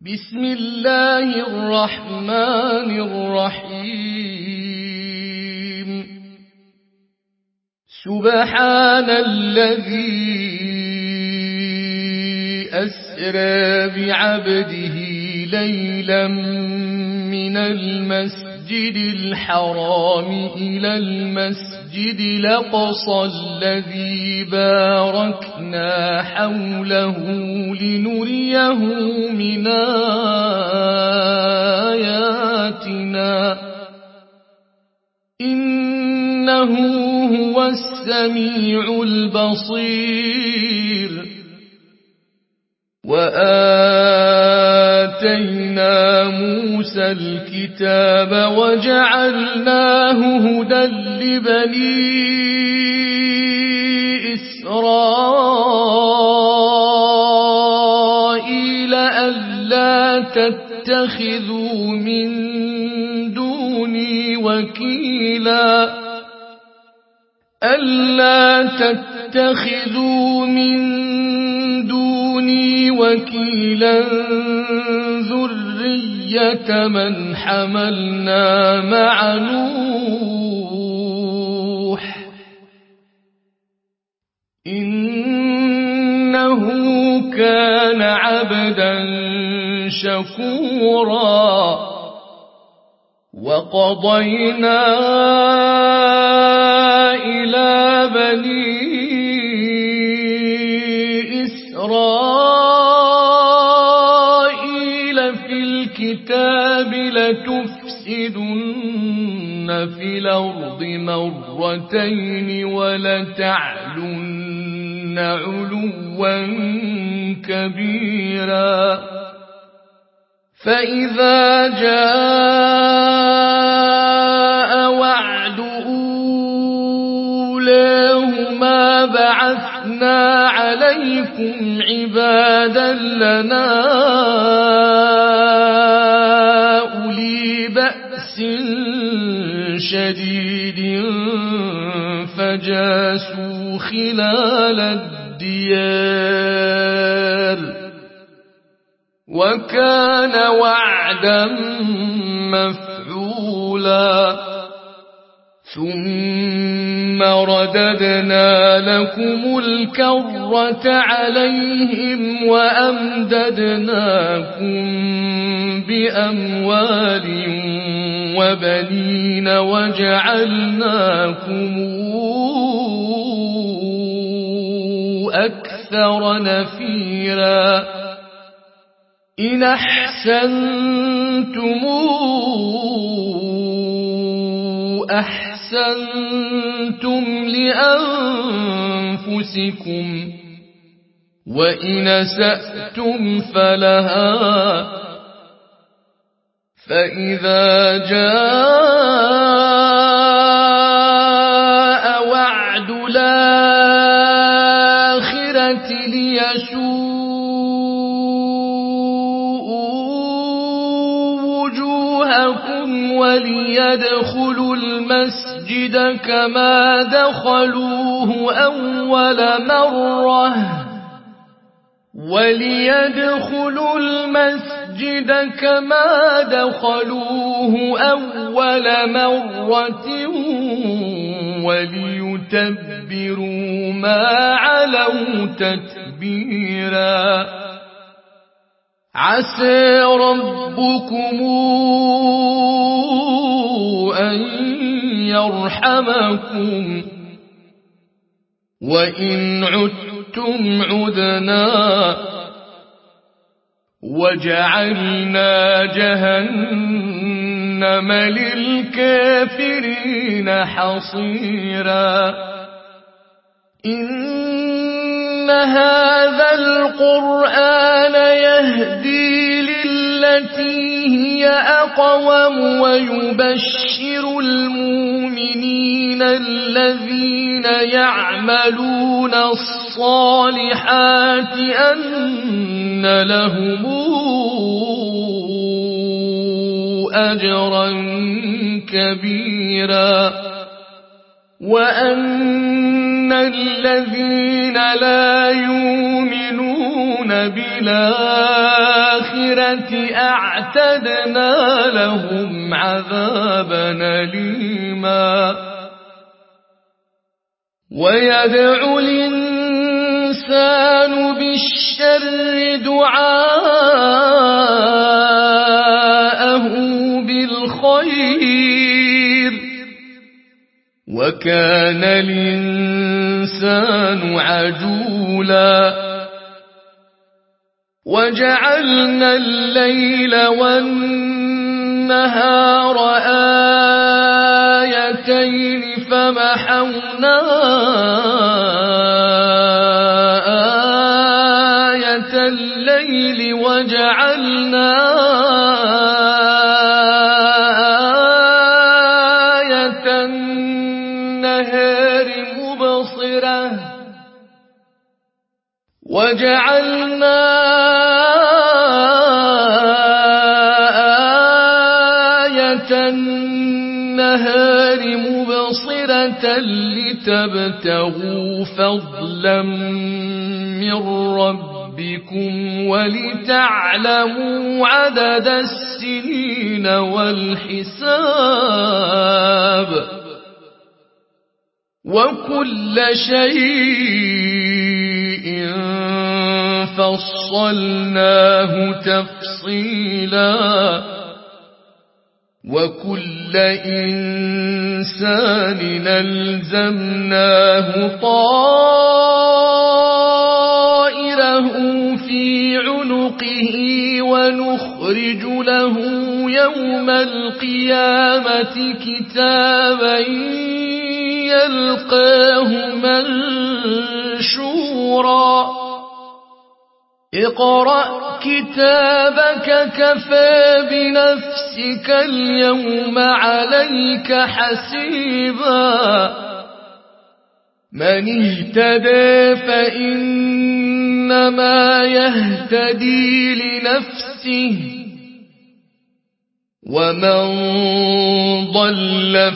بسم الله الرحمن الرحيم سبحان الذي أسرى بعبده ليلا من المسجد الحرام إلى المسجد الأقصى الذي باركنا حوله لنريه من آياتنا إنه هو السميع البصير وآتينا موسى الكتاب وجعلناه هدى لبني إسرائيل ألا تتخذوا من دوني وكيلا ذرية من حملنا مع نوح إنه كان عبدا شكورا وقضينا إلى بني إسرائيل في الكتاب لتفسدن في الأرض مرتين ولتعلن علوا كبيرا فإذا جاء وعد أولاهما بعثنا عليكم عبادا لنا أولي بأس شديد فجاسوا خلال الديار وكان وعدا مفعولا ثم رددنا لكم الكرة عليهم وأمددناكم بأموال وبنين وجعلناكم أكثر نفيرا إن أحسنتم لأنفسكم وإن أسأتم فلها فإذا جاء وعد الآخرة ليسوء وجوهكم وليدخلوا المسجد كما دخلوه أول مرة وليتبروا ما علوا تتبيرا عسى ربكم أن يرحمكم وإن عدتم عدنا وجعلنا جهنم للكافرين حصيرا إن هذا القرآن يهدي للتي هي أقوم ويبشر المؤمنين الذين يعملون الصالحات أن لهم أجرا كبيرا وأن الذين لا يؤمنون يؤمنون بالآخرة أعتدنا لهم عذابا أليما ويدعو الإنسان بالشر دعاءه بالخير وكان الإنسان عجولا وجعلنا الليل والنهار آيتين فمحونا آية الليل وجعلنا آية النهار مبصرة وجعلنا آية النهار مبصرة لتبتغوا فضلا من ربكم ولتعلموا عدد السنين والحساب وكل شيء فصلناه تفصيلا وكل إنسان ألزمناه طائره في عنقه ونخرج له يوم القيامة كتابا يلقاه منشورا اقرأ كتابك كفى بنفسك اليوم عليك حسيبا من اهتدى فإنما يهتدي لنفسه ومن ضل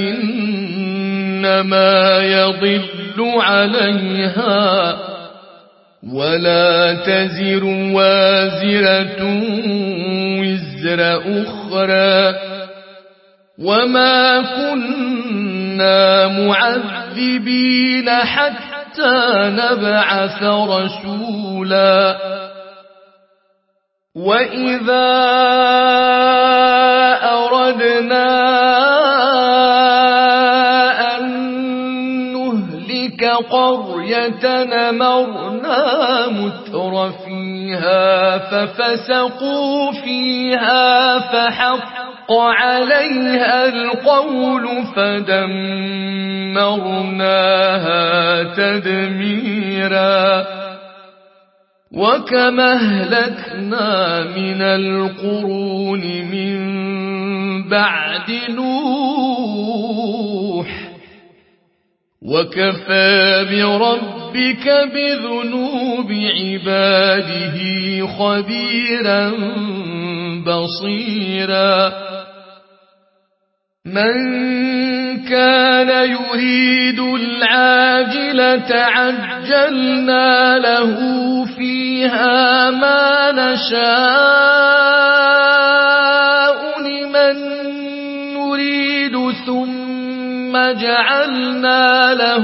فإنما يضل عليها ولا تزر وازرة وزر أخرى وما كنا معذبين حتى نبعث رسولا وإذا أردنا أن نهلك قرية أمرنا متر فيها ففسقوا فيها فحق عليها القول فدمرناها تدميرا وكما أهلكنا من القرون من بعد نوح وكفى بربك بذنوب عباده خبيرا بصيرا من كان يريد العاجلة عجلنا له فيها ما نشاء لمن نريد ثم جعلنا له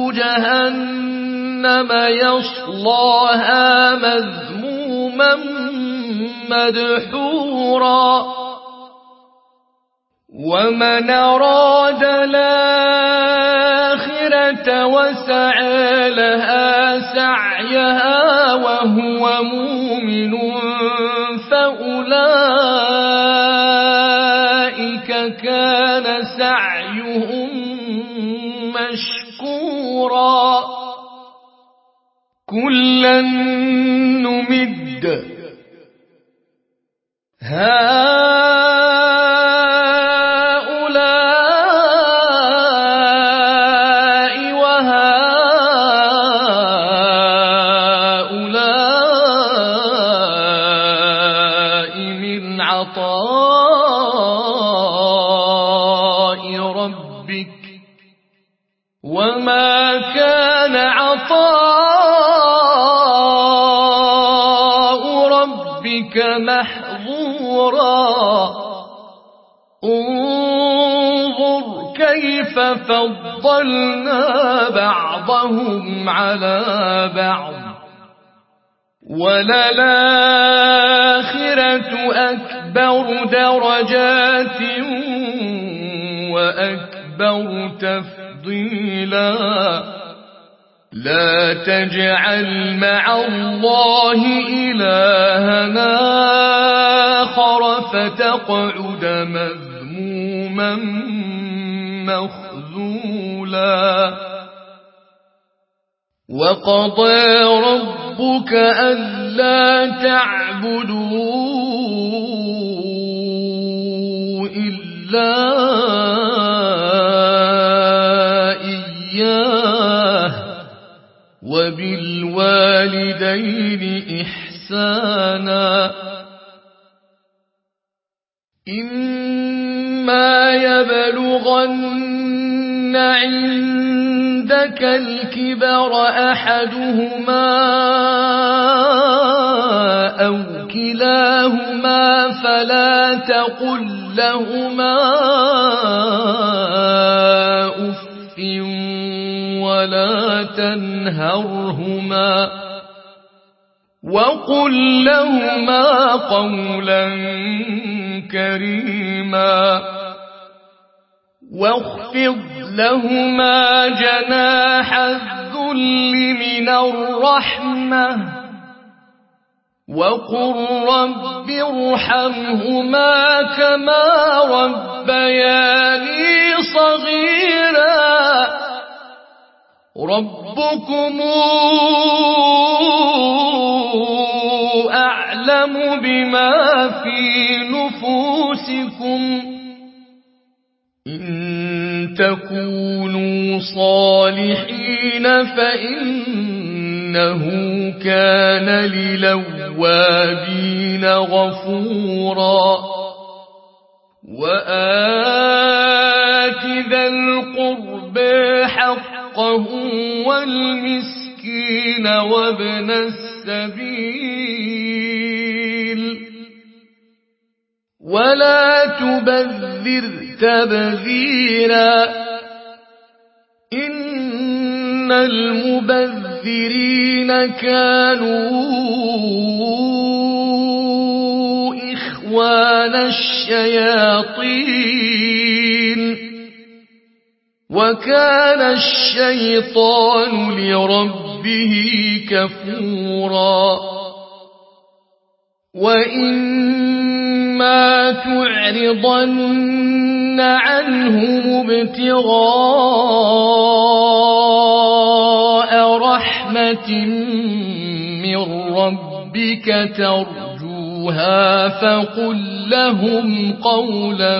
جهنم يصلاها مذموما مدحورا ومن أراد الآخرة وسعى لها سعيها وهو مؤمن فأولئك كان سعيهم مشكورا كلا نمد هؤلاء وهؤلاء من عطاء ربك وما كان عطاء محصورا انظر كيف فضلنا بعضهم على بعض وللآخرة أكبر درجات وأكبر تفضيلا لا تجعل مع الله إلهنا آخر فتقعد مذموما مخذولا وقضى ربك ألا تعبدوا إلا إياه وبالوالدين إحسانا إما يبلغن عندك الكبر أحدهما أو كلاهما فلا تقل لهما أف ولا تنهرهما وقل لهما قولا كريما واخفض لهما جناح الذل من الرحمة وقل رب ارحمهما كما ربياني صغيرا ربكم أعلم بما في نفوسكم إن تكونوا صالحين فإنه كان للأوابين غفورا وآت ذا القربى حقه والمسكين وابن السبيل ولا تبذر تبذيرا إن المبذرين كانوا إخوان الشياطين وكان الشيطان لربه كفورا وإما تعرضن عنهم ابتغاء رحمة من ربك ترجوها فقل لهم قولا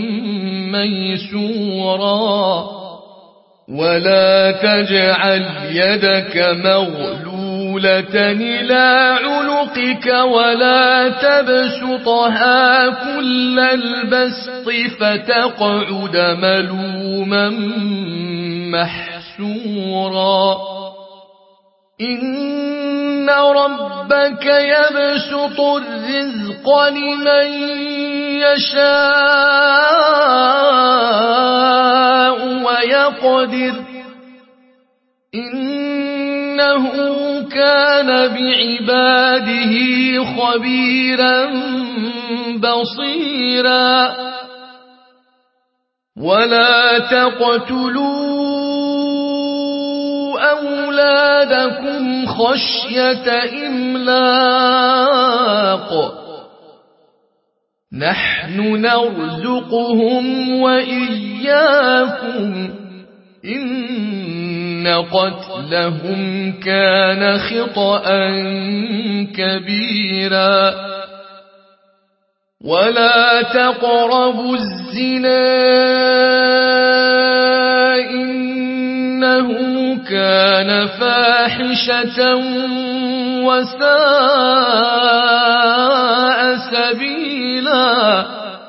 ميسورا ولا تجعل يدك مغلولة إلى عنقك ولا تبسطها كل البسط فتقعد ملوما محسورا إن ربك يبسط الرزق لمن يشاء ويقدر إنه كان بعباده خبيرا بصيرا ولا تقتلوا أولادكم خشية إملاق نحن نرزقهم وإياكم إن قتلهم كان خطأ كبيرا ولا تقربوا الزنا إنه كان فاحشة وساء سبيلا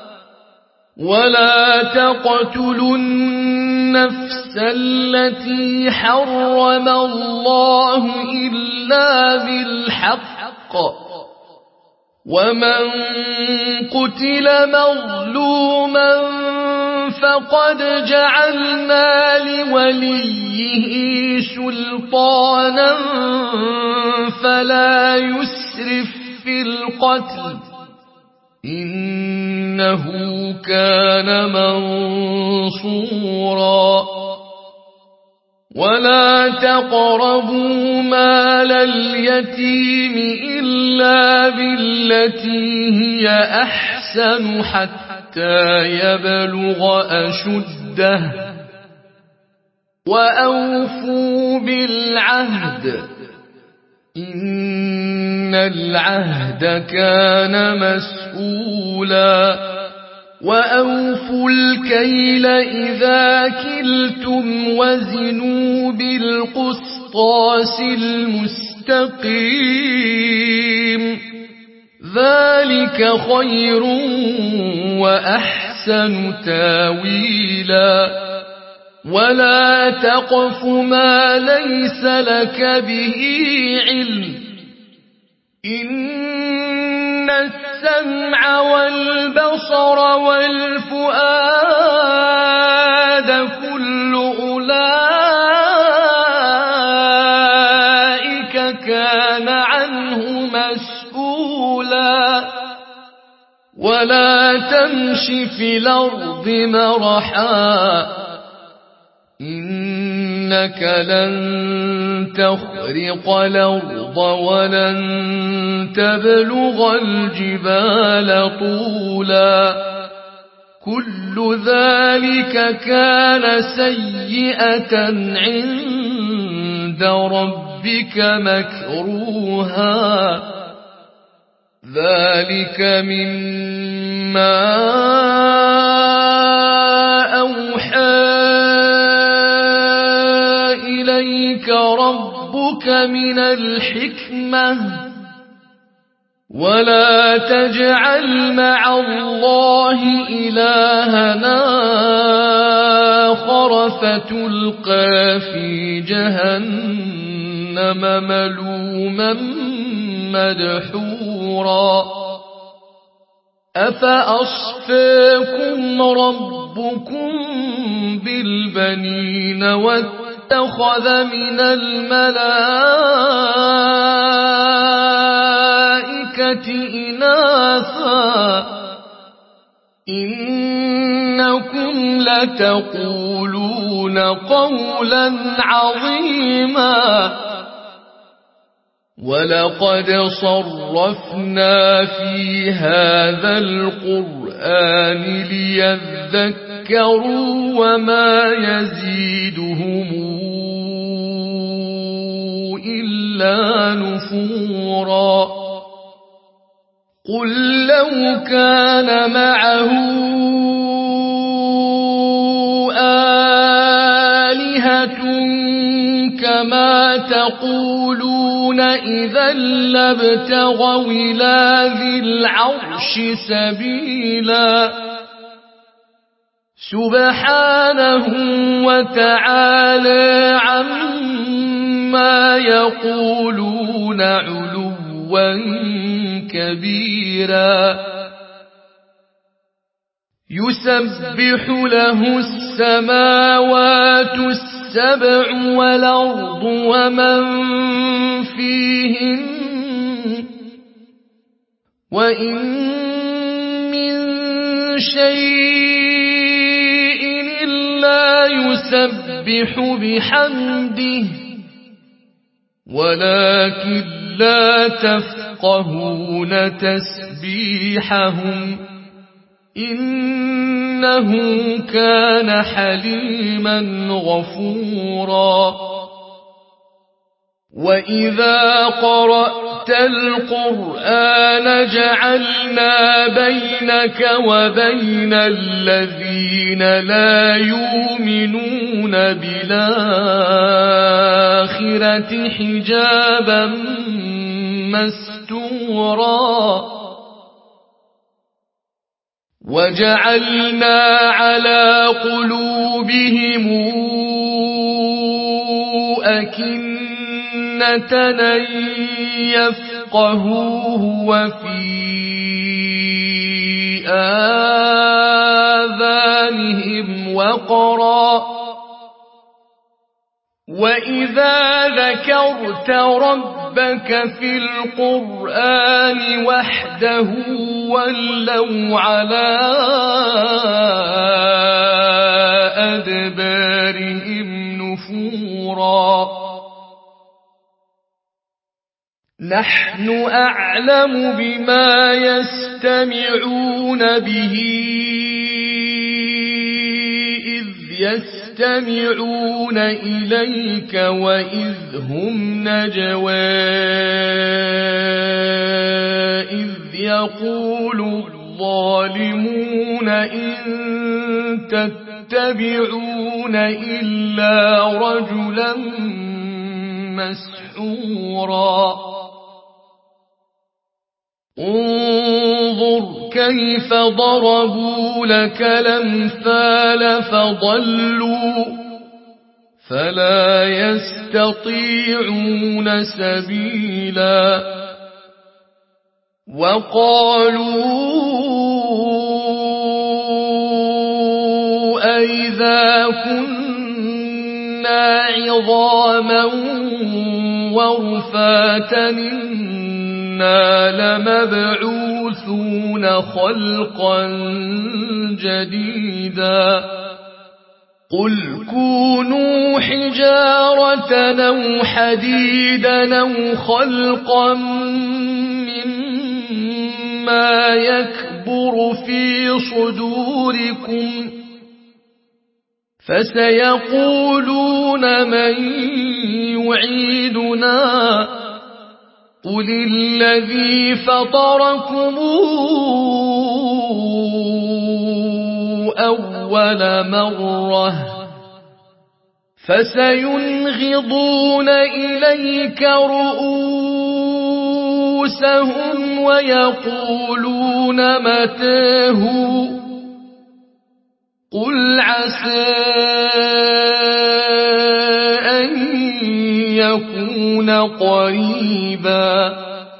ولا تقتلوا النفس التي حرم الله إلا بالحق ومن قتل مظلوما فقد جعلنا لوليه سلطانا فلا يسرف في القتل إنه كان منصورا ولا تقربوا مال اليتيم إلا بالتي هي أحسن حتى يبلغ أشده وأوفوا بالعهد إن العهد كان مسؤولا وأوفوا الكيل إذا كلتم وزنوا بالقسطاس المستقيم ذلك خير وأحسن تاويلا ولا تقف ما ليس لك به علم إن السمع والبصر والفؤاد كل أولئك كان عنه مسؤولا ولا تمش في الأرض مرحا إنك لن تخرق الأرض ولن تبلغ الجبال طولا كل ذلك كان سيئة عند ربك مكروها ذلك مما أوحى إليك ربك من الحكمة ولا تجعل مع الله إلهنا آخر فتلقى في جهنم ملوما مدحورا أفأصفاكم ربكم بالبنين واتخذ من الملائكة إناثا إنكم لتقولون قولا عظيما ولقد صرفنا في هذا القرآن ليذكروا وما يزيدهم إلا نفورا قل لو كان معه آلهة كما تقولون إذا لابتغوا إلى ذي العرش سبيلا سبحانه وتعالى عما يقولون علوا كبيرا يسبح له السماوات السبع والأرض ومن فيهن وإن من شيء إلا يسبح بحمده ولكن لا تفقهون تسبيحهم إنه كان حليما غفورا وإذا قرأت القرآن جعلنا بينك وبين الذين لا يؤمنون بالآخرة حجابا مستورا وجعلنا على قلوبهم أكنة لن يفقهوه وفي آذانهم وقرا وإذا ذكرت ربك في القرآن وحده ولوا على أدبارهم نفورا نحن أعلم بما يستمعون به إذ يستمعون إليك وإذ هم نجوى إذ يقول الظالمون إن تتبعون إلا رجلا مسحورا انظر كيف ضربوا لك الأمثال فضلوا فلا يستطيعون سبيلا وقالوا أئذا كنا عظاما ورفاتا إنا لمبعوثون خلقا جديدا قل كونوا حجارة أو حديدا أو خلقا مما يكبر في صدوركم فسيقولون من يعيدنا قل الذي فطركم أول مرة فسينغضون إليك رؤوسهم ويقولون متاه قل عسى أن يكون قريبا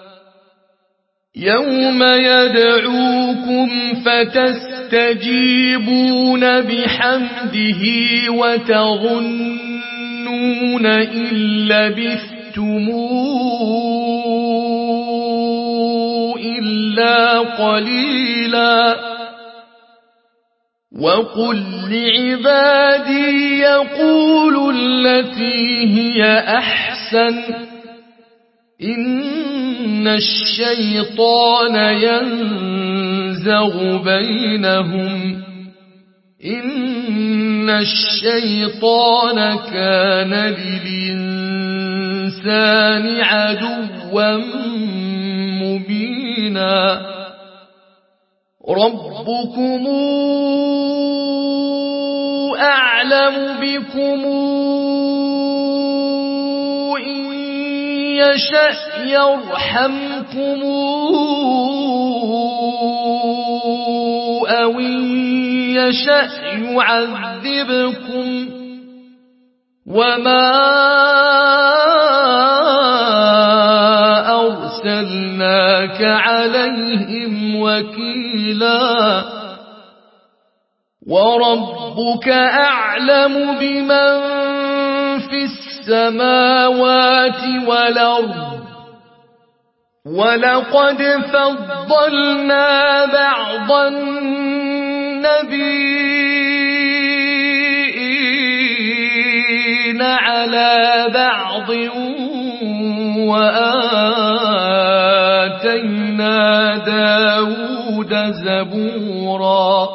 يوم يدعوكم فتستجيبون بحمده وتظنون إن لبثتم إلا قليلا وقل لعبادي يقولوا التي هي أحسن إن الشيطان ينزغ بينهم إن الشيطان كان للإنسان عدوا مبينا ربكم أعلم بكم إن يشأ يرحمكم أو إن يشأ يعذبكم وما أرسلناك عليهم وكيلا وربك أعلم بمن في السماوات والأرض ولقد فضلنا بعض النبيين على بعض وآتينا داود زبورا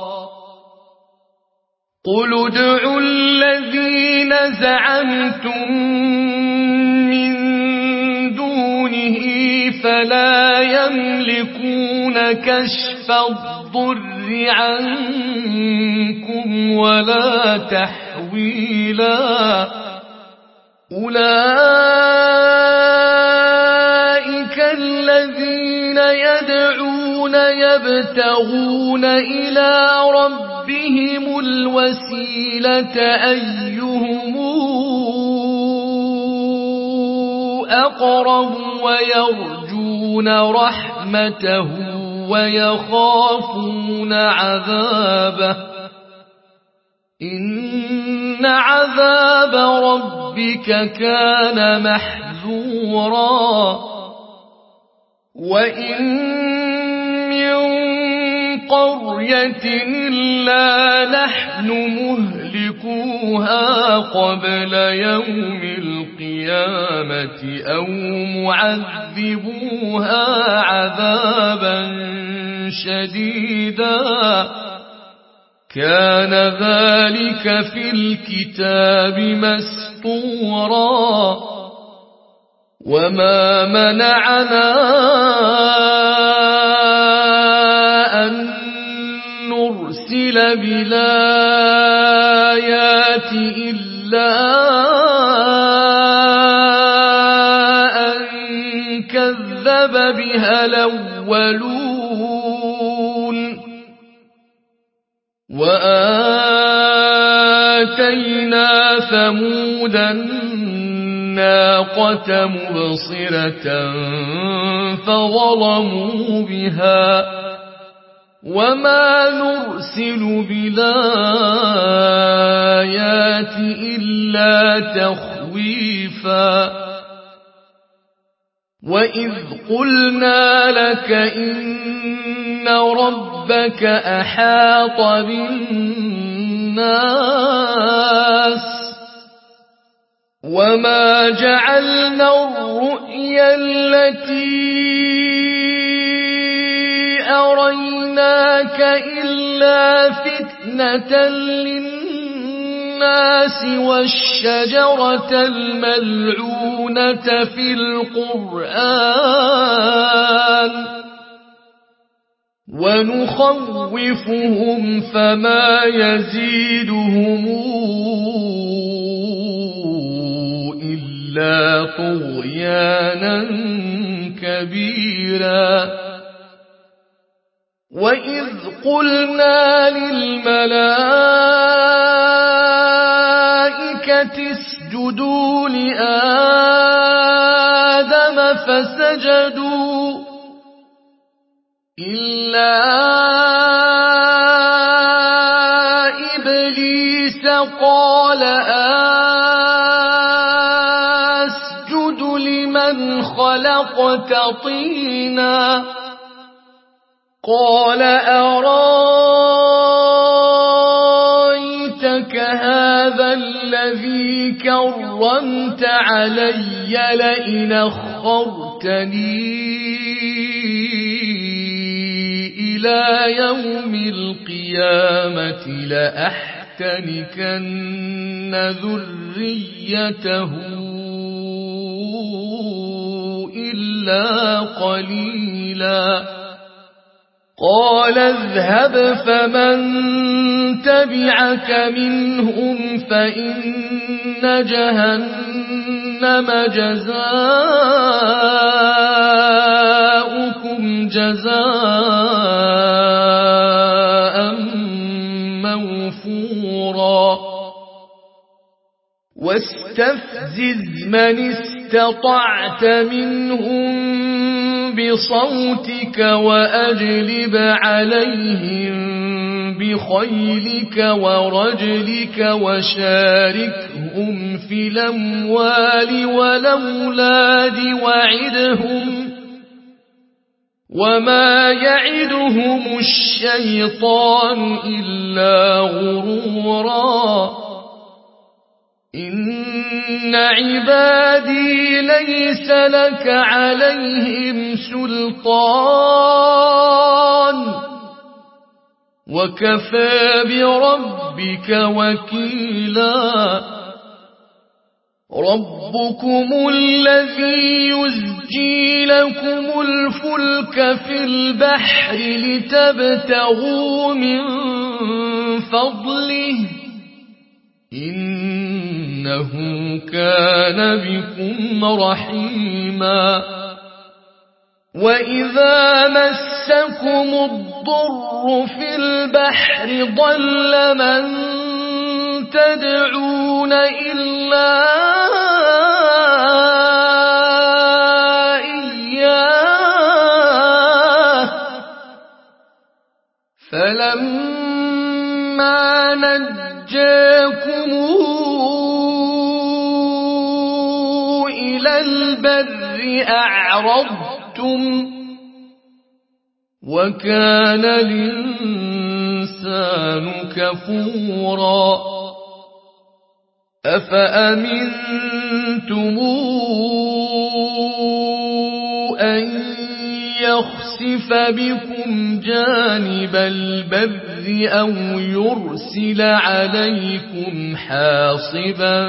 قل ادعوا الذين زعمتم من دونه فلا يملكون كشف الضر عنكم ولا تحويلا أولئك الذين يدعون يبتغون إلى ربهم الوسيلة أيهم أقرب ويرجون رحمته ويخافون عذابه إن عذاب ربك كان محذورا وإن من قرية إلا نحن مهلكوها قبل يوم القيامة أو معذبوها عذابا شديدا كان ذلك في الكتاب مسطورا وما منعنا أن نرسل بالآيات إلا أن كذب بها الأولون وآتينا ثمود الناقة مبصرة فظلموا بها وما نرسل بالآيات إلا تخويفا وإذ قلنا لك إن ربك أحاط بالناس وما جعلنا الرؤيا التي أريناك إلا فتنة للناس والشجرة الملعونة في القرآن ونخوفهم فما يزيدهم إلا طغيانا كبيرا وإذ قلنا للملائكة اسجدوا لآدم فسجدوا إلا إبليس قال أسجد لمن خلقت طينا قال أرايتك هذا الذي كرمت علي لئن أخرتني إلى يوم القيامة لأحتنكن ذريته إلا قليلا قال اذهب فمن تبعك منهم فإن جهنم جزاؤكم جزاء موفورا واستفزز من استطعت منهم بصوتك وأجلب عليهم بخيلك ورجلك وشاركهم في الأموال والأولاد وعدهم وما يعدهم الشيطان إلا غرورا إن عبادي ليس لك عليهم سلطان وكفى بربك وكيلا ربكم الذي يزجي لكم الفلك في البحر لتبتغوا من فضله إنه كان بكم رحيما وإذا مسكم الضر في البحر ضل من تدعون إلا فلما نجاكم إلى البر أعرضتم وكان الإنسان كفورا أفأمنتم أن يخسف بكم جانب البر أو يرسل عليكم حاصبا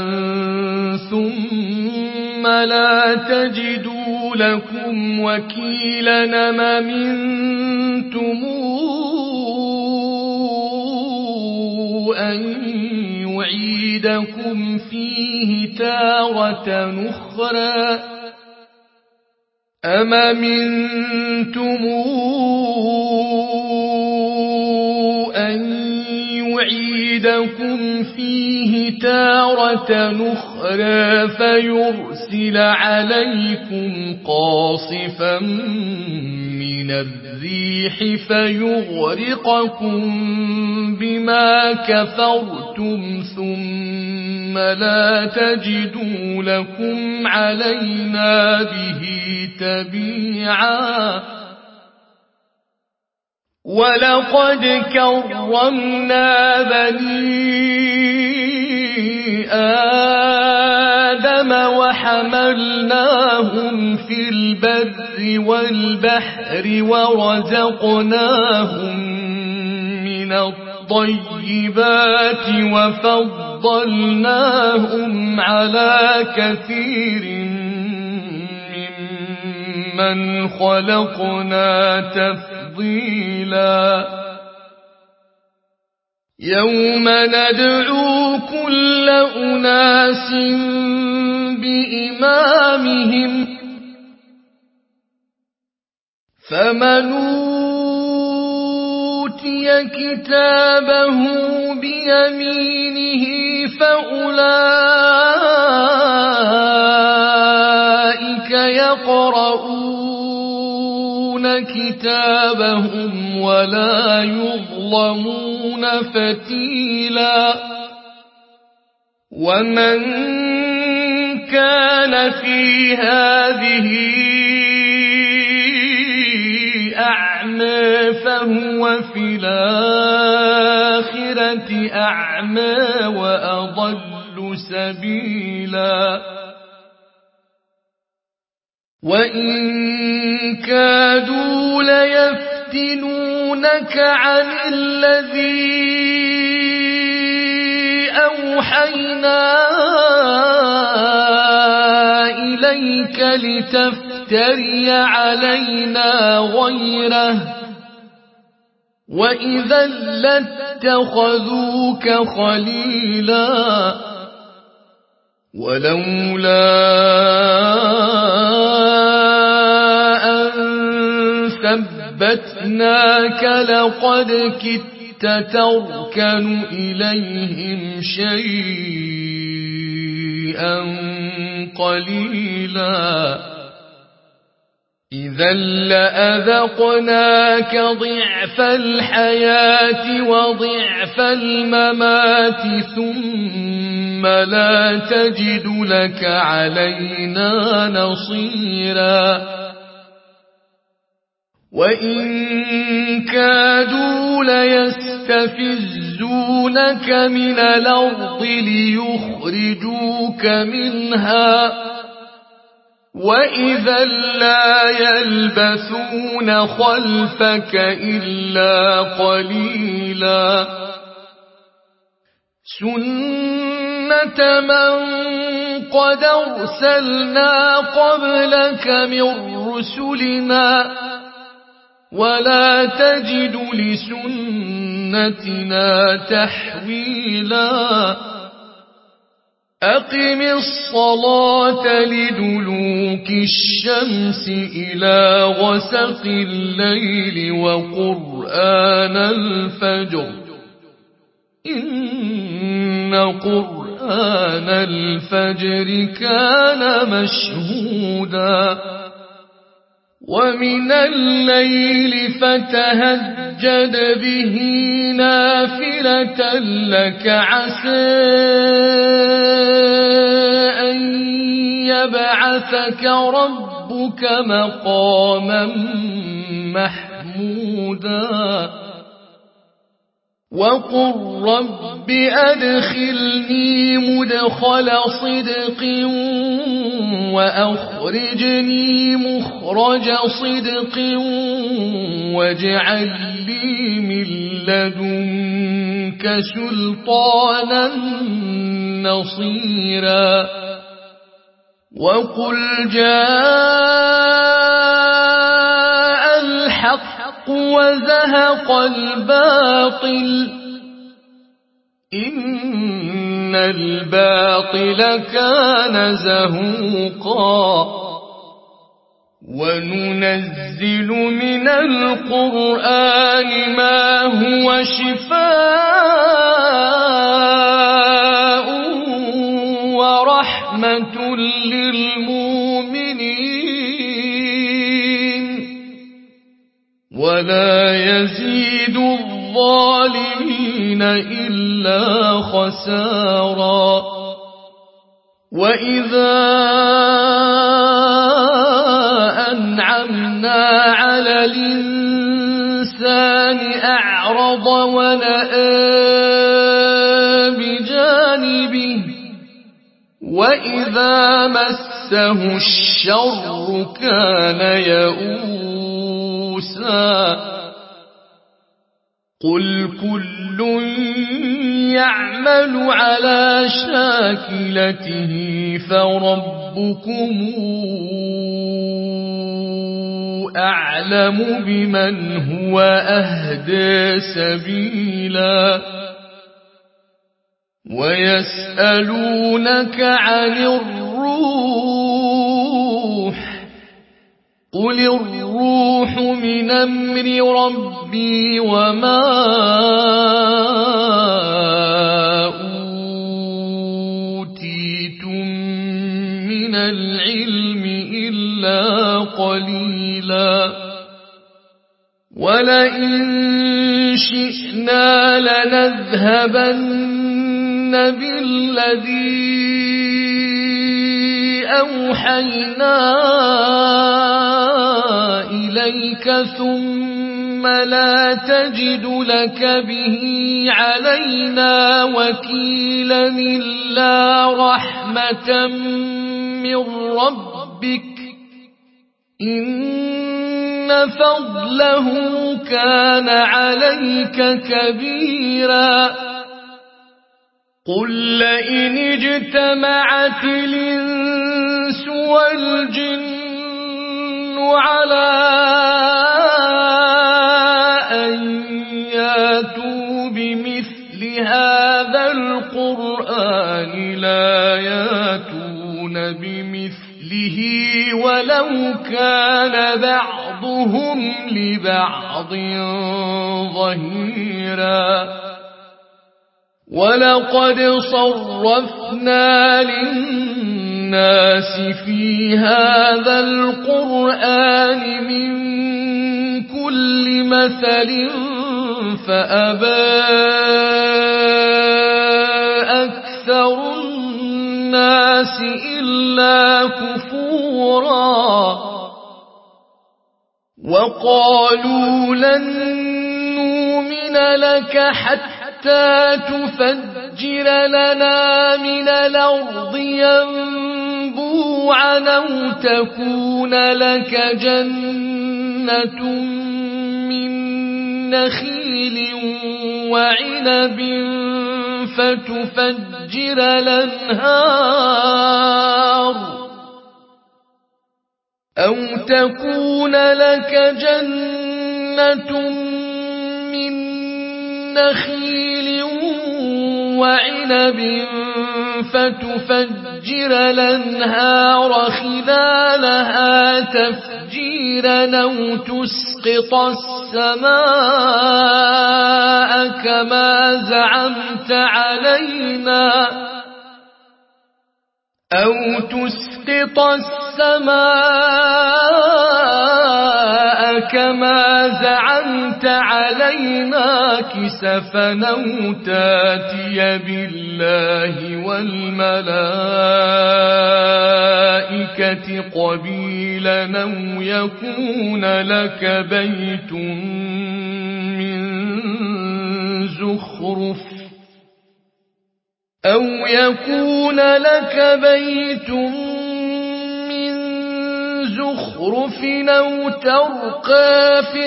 ثم لا تجدوا لكم وكيلا أم أمنتم أن يعيدكم فيه تارة أخرى أم أمنتم أن يعيدكم فيه تارة أخرى فيرسل عليكم قاصفا من الريح فيغرقكم بما كفرتم ثم لا تجدوا لكم علينا به تبيعا ولقد كرمنا بني آدم وحملناهم في البر والبحر ورزقناهم من الطيبات وفضلناهم على كثير ممن خلقنا تفضيلا يوم ندعو كل أناس بإمامهم فمن أوتي كتابه بيمينه فأولئك يقرؤون كتابهم ولا يظلمون فتيلا ومن كان في هذه أعمى فهو في الآخرة أعمى وأضل سبيلا وإن كادوا ليفتنونك عن الذي أوحينا إليك لتفتري علينا غيره وإذا لاتخذوك خليلا ولولا أن ثبتناك لقد كدت تركن إليهم شيئا قليلا إذا لأذقناك ضعف الحياة وضعف الممات ثم لا تجد لك علينا نصيرا وإن كادوا ليستفزونك من الأرض ليخرجوك منها وإذا لا يلبثون خلفك إلا قليلا سنة من قد أرسلنا قبلك من رسلنا ولا تجد لسنتنا تحويلا أقم الصلاة لدلوك الشمس إلى غسق الليل وقرآن الفجر إن قرآن الفجر كان مشهودا ومن الليل فتهجد به نافلة لك عسى أن يبعثك ربك مقاما محمودا وقل رب أدخلني مدخل صدق وأخرجني مخرج صدق واجعل لي من لدنك سلطانا نصيرا وقل جاء الحق وزهق الباطل إن الباطل كان زهوقا وننزل من القرآن ما هو شفاء ورحمة للمؤمنين ولا يزيد الظالمين إلا خسارا وإذا أنعمنا على الإنسان أعرض ونأى بجانبه وإذا مسه الشر كان يئوسا قل كل يعمل على شاكلته فربكم أعلم بمن هو أهدى سبيلا ويسألونك عن الروح قل الروح من أمر ربي وما أوتيتم من العلم إلا قليلا ولئن شئنا لنذهبن بالذي أوحينا إليك ثم لا تجد لك به علينا وكيلا إلا رحمة من ربك إن فضله كان عليك كبيرا قل لئن اجتمعت الإنس والجن على أن ياتوا بمثل هذا القرآن لا ياتون بمثله ولو كان بعضهم لبعض ظهيرا ولقد صرفنا للناس في هذا القرآن من كل مثل فأبى أكثر الناس إلا كفورا وقالوا لن نؤمن لك حتى تفجر لنا من الأرض ينبوعا أو تكون لك جنة من نخيل وعنب فتفجر الأنهار أو تكون لك جنة من نخيل وعنب فتفجر الأنهار خلالها تفجيرا أو تسقط السماء كما زعمت علينا أو تسقط السماء كما زعمت علينا كسفا أو تاتي بالله والملائكة قبيلا أو يكون لك بيت من زخرف أو ترقى في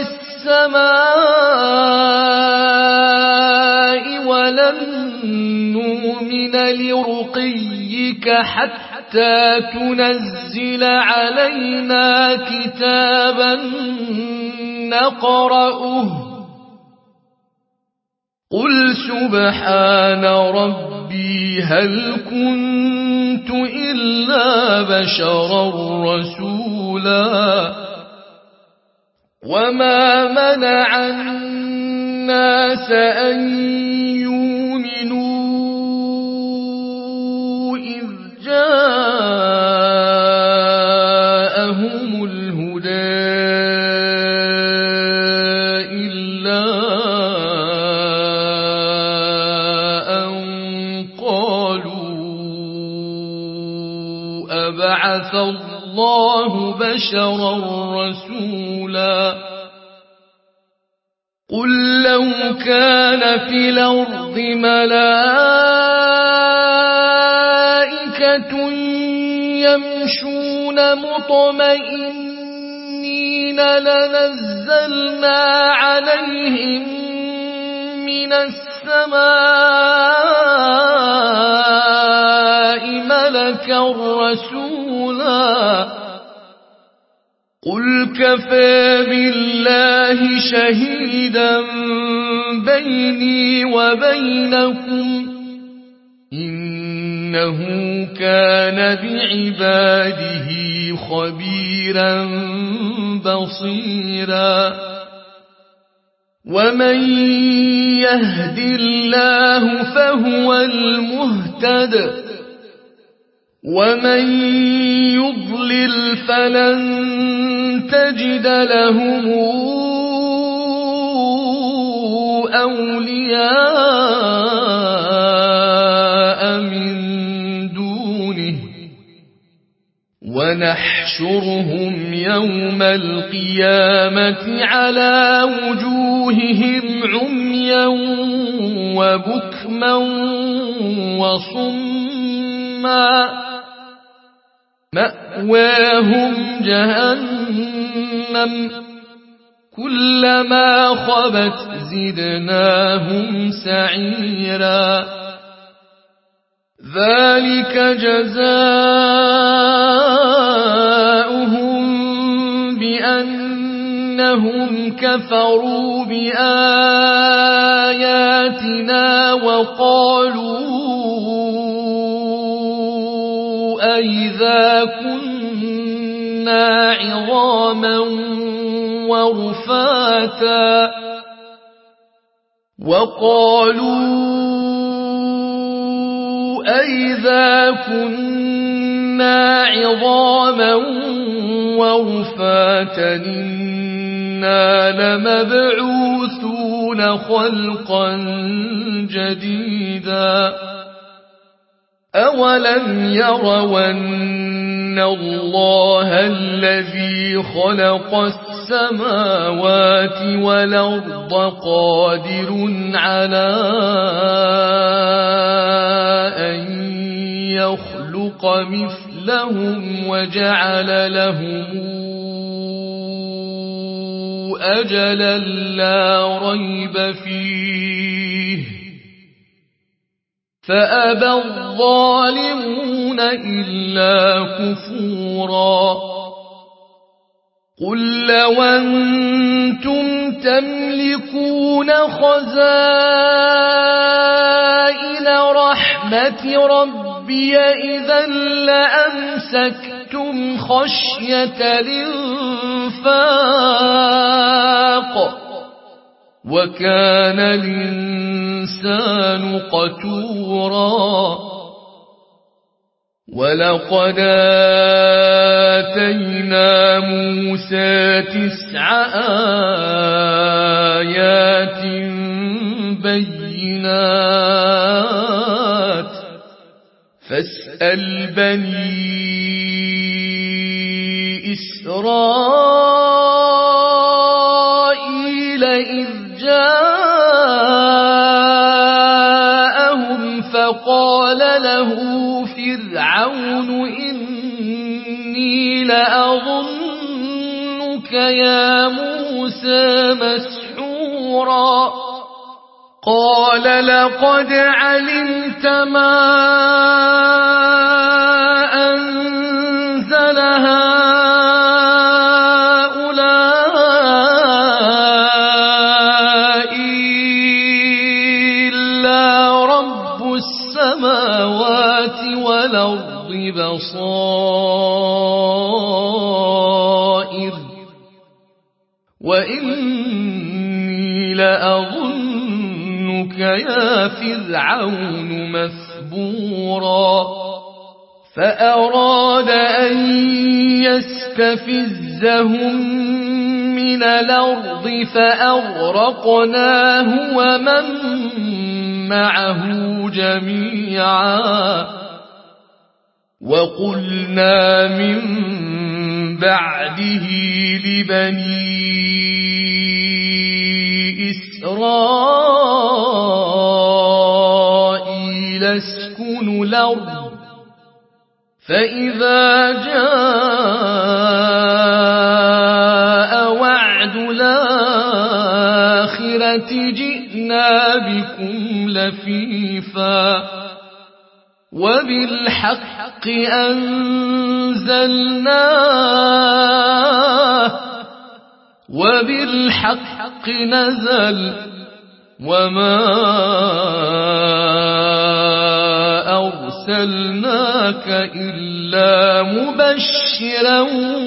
السماء ولن نؤمن لرقيك حتى تنزل علينا كتابا نقرأه قل سبحان ربي هل كنت إلا بشرا رسولا وما منع الناس أن يؤمنوا إذ جاءهم الهدى إلا أبعث الله بشرا رسولا قل لو كان في الأرض ملائكة يمشون مطمئنين لنزلنا عليهم من السماء ملكا رسولا قل كفى بالله شهيدا بيني وبينكم إنه كان بعباده خبيرا بصيرا ومن يهد الله فهو المهتد ومن يضلل فلن تجد لهم أولياء من دونه ونحشرهم يوم القيامة على وجوههم عميا وبكما وصما مأواهم جهنم كلما خبت زدناهم سعيرا ذلك جزاؤهم بأنهم كفروا بآياتنا وقالوا أئذا كنا عظاما ورفاتا أئذا كنا عظاما ورفاتا إنا لمبعوثون خلقا جديدا أولم يروا أن الله الذي خلق السماوات والأرض قادر على أن يخلق مثلهم وجعل لهم أجلا لا ريب فيه فأبى الظالمون إلا كفورا قل لو أنتم تملكون خزائن رحمة ربي إذا لأمسكتم خشية الإنفاق وكان الإنسان قتورا ولقد آتينا موسى 9 آيات بينات فاسأل بني إسرائيل إذ جاءهم فقال له فرعون إني لأظنك يا موسى مسحورا قال لقد علمت ما أنزل هؤلاء إلا رب السماوات والأرض بصائر وإني لأظنك يا فرعون مثبورا فأراد أن يستفزهم من الأرض فأغرقناه ومن معه جميعا وقلنا من بعده لبني إسرائيل اسكنوا الأرض فإذا جاء وعد الآخرة جئنا بكم لفيفا وبالحق أنزلناه وبالحق نزل وما أرسلناك إلا مبشرا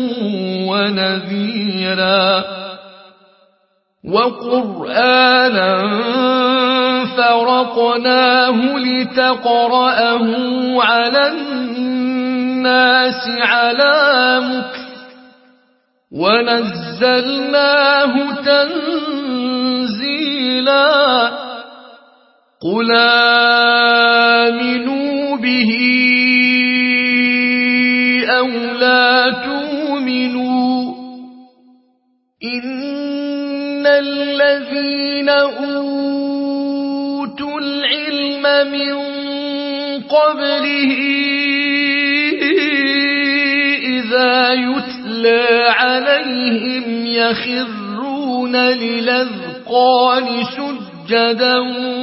ونذيرا وقرآنا فرقناه لتقرأه على الناس على مكث ونزلناه تنزيلا قل آمنوا به أو لا تؤمنوا إن الذين أوتوا العلم من قبله إذا يتلى عليهم يخرون للأذقان سجدا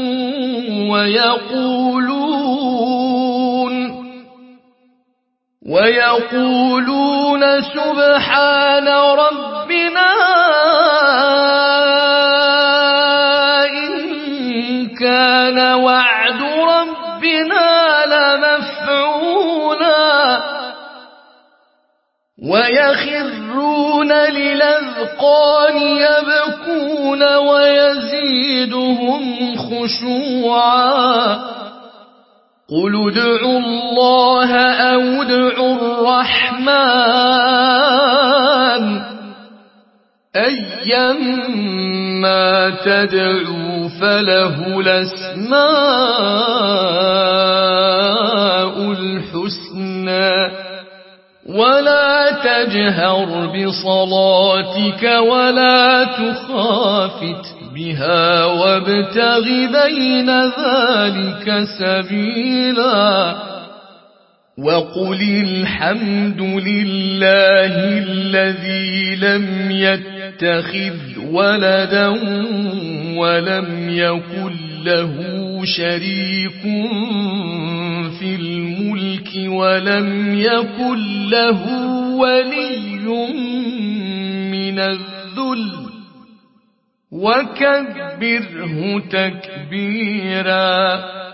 ويقولون سبحان ربنا إن كان وعد ربنا لمفعولا ويخرون للأذقان يبكون ويزيدهم خشوعا قل ادعوا الله أو ادعوا الرحمن أيما تدعوا فله الأسماء الحسنى ولا تجهر بصلاتك ولا تخافت بها وابتغ بين ذلك سبيلا وقل الحمد لله الذي لم يتخذ ولدا ولم يكن له شريك في الملك ولم يكن له ولي من الذل وكبره تكبيرا